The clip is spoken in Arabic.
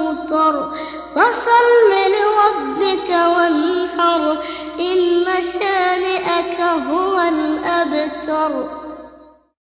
والكوثر فصل لربك وانحر إن شانئك هو الأبتر.